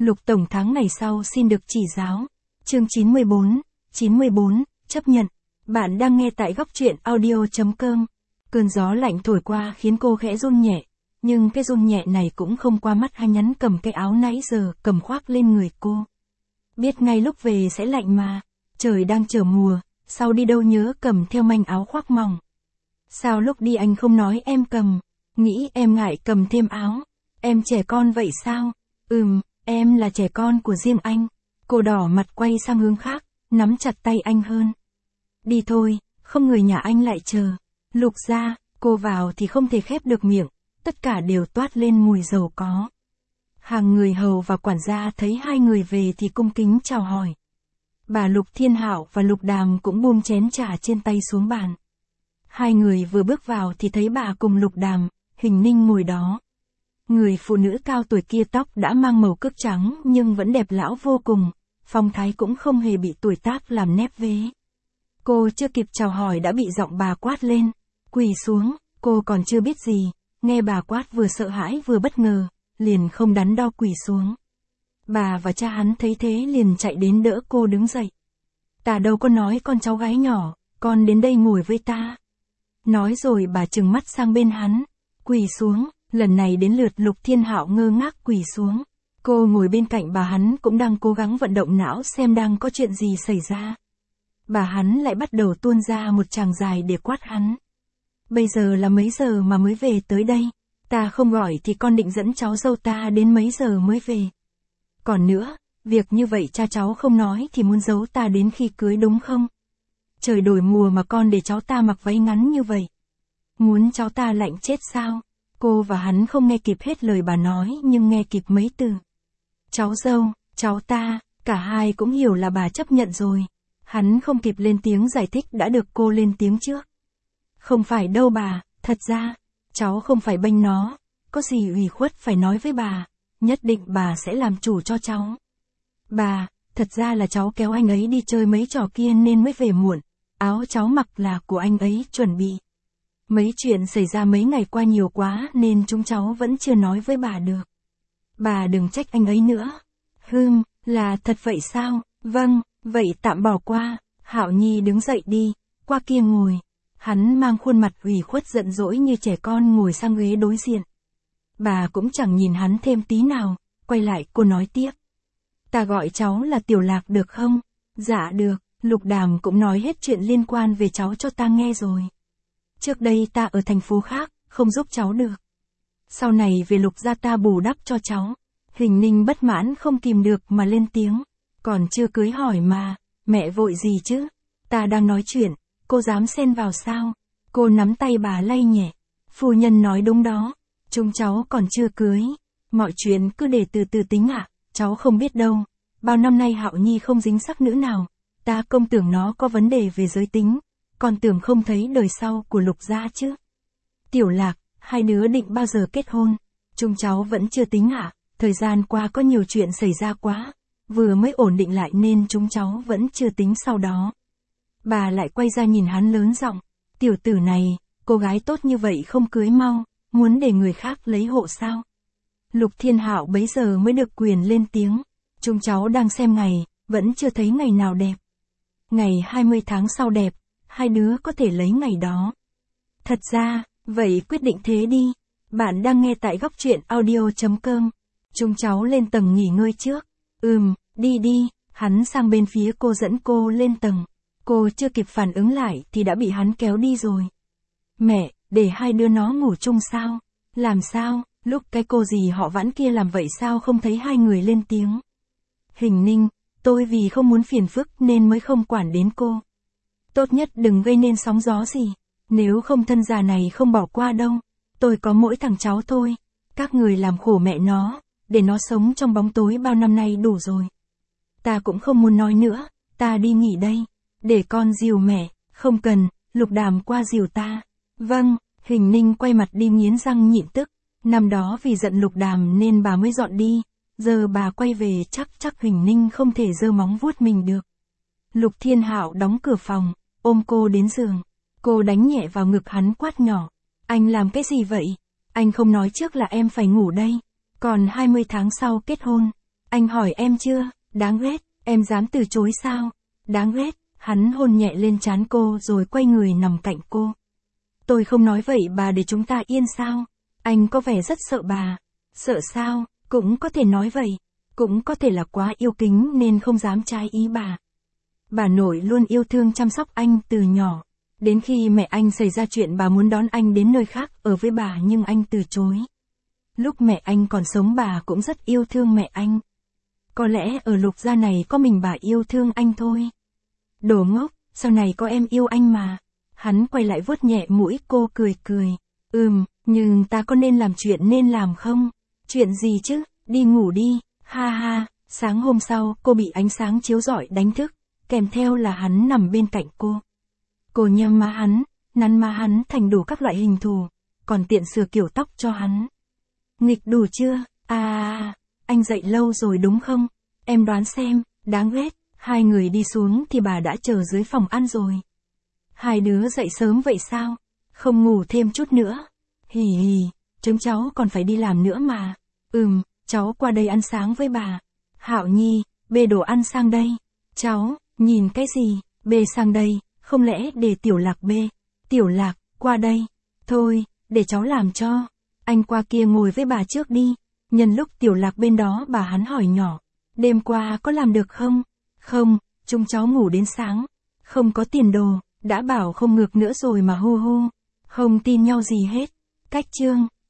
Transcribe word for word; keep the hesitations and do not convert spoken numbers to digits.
Lục Tổng tháng này sau xin được chỉ giáo. Chương chín mươi bốn, chín mươi bốn, chấp nhận. Bạn đang nghe tại góc truyện audio chấm com. Cơn gió lạnh thổi qua khiến cô khẽ run nhẹ, nhưng cái run nhẹ này cũng không qua mắt Hai Nhắn cầm cái áo nãy giờ cầm khoác lên người cô. Biết ngay lúc về sẽ lạnh mà, trời đang trở mùa, sau đi đâu nhớ cầm theo manh áo khoác mỏng. Sao lúc đi anh không nói em cầm, nghĩ em ngại cầm thêm áo, em trẻ con vậy sao? Ừm, em là trẻ con của riêng anh. Cô đỏ mặt quay sang hướng khác, nắm chặt tay anh hơn. Đi thôi, không người nhà anh lại chờ. Lục gia, cô vào thì không thể khép được miệng, tất cả đều toát lên mùi giàu có. Hàng người hầu và quản gia thấy hai người về thì cung kính chào hỏi. Bà Lục Thiên Hạo và Lục Đàm cũng buông chén trà trên tay xuống bàn. Hai người vừa bước vào thì thấy bà cùng Lục Đàm, Hình Ninh ngồi đó. Người phụ nữ cao tuổi kia tóc đã mang màu cước trắng nhưng vẫn đẹp lão vô cùng, phong thái cũng không hề bị tuổi tác làm nép vế. Cô chưa kịp chào hỏi đã bị giọng bà quát lên, quỳ xuống. Cô còn chưa biết gì, nghe bà quát vừa sợ hãi vừa bất ngờ, liền không đắn đo quỳ xuống. Bà và cha hắn thấy thế liền chạy đến đỡ cô đứng dậy. Ta đâu có nói con cháu gái nhỏ, con đến đây ngồi với ta. Nói rồi bà trừng mắt sang bên hắn, quỳ xuống. Lần này đến lượt Lục Thiên Hạo ngơ ngác quỳ xuống. Cô ngồi bên cạnh bà hắn cũng đang cố gắng vận động não xem đang có chuyện gì xảy ra. Bà hắn lại bắt đầu tuôn ra một tràng dài để quát hắn. Bây giờ là mấy giờ mà mới về tới đây? Ta không gọi thì con định dẫn cháu dâu ta đến mấy giờ mới về? Còn nữa, việc như vậy cha cháu không nói thì muốn giấu ta đến khi cưới đúng không? Trời đổi mùa mà con để cháu ta mặc váy ngắn như vậy. Muốn cháu ta lạnh chết sao? Cô và hắn không nghe kịp hết lời bà nói nhưng nghe kịp mấy từ. Cháu dâu, cháu ta, cả hai cũng hiểu là bà chấp nhận rồi. Hắn không kịp lên tiếng giải thích đã được cô lên tiếng trước. Không phải đâu bà, thật ra, cháu không phải bênh nó, có gì ủy khuất phải nói với bà, nhất định bà sẽ làm chủ cho cháu. Bà, thật ra là cháu kéo anh ấy đi chơi mấy trò kia nên mới về muộn, áo cháu mặc là của anh ấy chuẩn bị. Mấy chuyện xảy ra mấy ngày qua nhiều quá nên chúng cháu vẫn chưa nói với bà được. Bà đừng trách anh ấy nữa. Hừm, là thật vậy sao? Vâng, vậy tạm bỏ qua. Hạo Nhi đứng dậy đi, qua kia ngồi. Hắn mang khuôn mặt ủy khuất giận dỗi như trẻ con ngồi sang ghế đối diện. Bà cũng chẳng nhìn hắn thêm tí nào, quay lại cô nói tiếp. Ta gọi cháu là Tiểu Lạc được không? Dạ được, Lục Đàm cũng nói hết chuyện liên quan về cháu cho ta nghe rồi. Trước đây ta ở thành phố khác, không giúp cháu được. Sau này về Lục gia ta bù đắp cho cháu. Hình Ninh bất mãn không kìm được mà lên tiếng. Còn chưa cưới hỏi mà, mẹ vội gì chứ? Ta đang nói chuyện, cô dám xen vào sao? Cô nắm tay bà lay nhẹ. Phu nhân nói đúng đó, chúng cháu còn chưa cưới. Mọi chuyện cứ để từ từ tính ạ, à? Cháu không biết đâu. Bao năm nay Hạo Nhi không dính sắc nữ nào. Ta công tưởng nó có vấn đề về giới tính. Còn tưởng không thấy đời sau của Lục gia chứ. Tiểu Lạc, hai đứa định bao giờ kết hôn? Chúng cháu vẫn chưa tính ạ, à? Thời gian qua có nhiều chuyện xảy ra quá. Vừa mới ổn định lại nên chúng cháu vẫn chưa tính sau đó. Bà lại quay ra nhìn hắn lớn giọng. Tiểu tử này, cô gái tốt như vậy không cưới mau, muốn để người khác lấy hộ sao? Lục Thiên Hạo bấy giờ mới được quyền lên tiếng. Chúng cháu đang xem ngày, vẫn chưa thấy ngày nào đẹp. Ngày hai mươi tháng sau đẹp. Hai đứa có thể lấy ngày đó. Thật ra, vậy quyết định thế đi. Bạn đang nghe tại góc truyện audio chấm com. Chúng cháu lên tầng nghỉ ngơi trước. Ừm, đi đi. Hắn sang bên phía cô dẫn cô lên tầng. Cô chưa kịp phản ứng lại thì đã bị hắn kéo đi rồi. Mẹ, để hai đứa nó ngủ chung sao? Làm sao? Lúc cái cô gì họ Vãn kia làm vậy sao không thấy hai người lên tiếng? Hình Ninh, tôi vì không muốn phiền phức nên mới không quản đến cô. Tốt nhất đừng gây nên sóng gió gì. Nếu không thân già này không bỏ qua đâu. Tôi có mỗi thằng cháu thôi. Các người làm khổ mẹ nó, để nó sống trong bóng tối bao năm nay đủ rồi. Ta cũng không muốn nói nữa, ta đi nghỉ đây. Để con dìu mẹ, không cần, Lục Đàm qua dìu ta. Vâng, Hình Ninh quay mặt đi nghiến răng nhịn tức. Năm đó vì giận Lục Đàm nên bà mới dọn đi. Giờ bà quay về chắc chắc Hình Ninh không thể giơ móng vuốt mình được. Lục Thiên Hạo đóng cửa phòng, ôm cô đến giường. Cô đánh nhẹ vào ngực hắn quát nhỏ. Anh làm cái gì vậy? Anh không nói trước là em phải ngủ đây. Còn hai mươi tháng sau kết hôn. Anh hỏi em chưa, đáng ghét, em dám từ chối sao? Đáng ghét, hắn hôn nhẹ lên trán cô rồi quay người nằm cạnh cô. Tôi không nói vậy bà để chúng ta yên sao? Anh có vẻ rất sợ bà. Sợ sao, cũng có thể nói vậy. Cũng có thể là quá yêu kính nên không dám trái ý bà. Bà nội luôn yêu thương chăm sóc anh từ nhỏ. Đến khi mẹ anh xảy ra chuyện bà muốn đón anh đến nơi khác ở với bà nhưng anh từ chối. Lúc mẹ anh còn sống bà cũng rất yêu thương mẹ anh. Có lẽ ở Lục gia này có mình bà yêu thương anh thôi. Đồ ngốc, sau này có em yêu anh mà. Hắn quay lại vuốt nhẹ mũi cô cười cười. Ừm, nhưng ta có nên làm chuyện nên làm không? Chuyện gì chứ, đi ngủ đi, ha ha. Sáng hôm sau cô bị ánh sáng chiếu rọi đánh thức, kèm theo là hắn nằm bên cạnh cô. Cô nhâm má hắn, nắn má hắn thành đủ các loại hình thù, còn tiện sửa kiểu tóc cho hắn. Nghịch đủ chưa? À, anh dậy lâu rồi đúng không? Em đoán xem, đáng ghét. Hai người đi xuống thì bà đã chờ dưới phòng ăn rồi. Hai đứa dậy sớm vậy sao? Không ngủ thêm chút nữa. Hì hì, chúng cháu còn phải đi làm nữa mà. Ừm, cháu qua đây ăn sáng với bà. Hạo Nhi, bê đồ ăn sang đây. Cháu, nhìn cái gì, bê sang đây, không lẽ để Tiểu Lạc bê? Tiểu Lạc, qua đây. Thôi, để cháu làm cho. Anh qua kia ngồi với bà trước đi. Nhân lúc Tiểu Lạc bên đó bà hắn hỏi nhỏ. Đêm qua có làm được không? Không, chúng cháu ngủ đến sáng. Không có tiền đồ, đã bảo không ngược nữa rồi mà hu hu. Không tin nhau gì hết. Cách chương.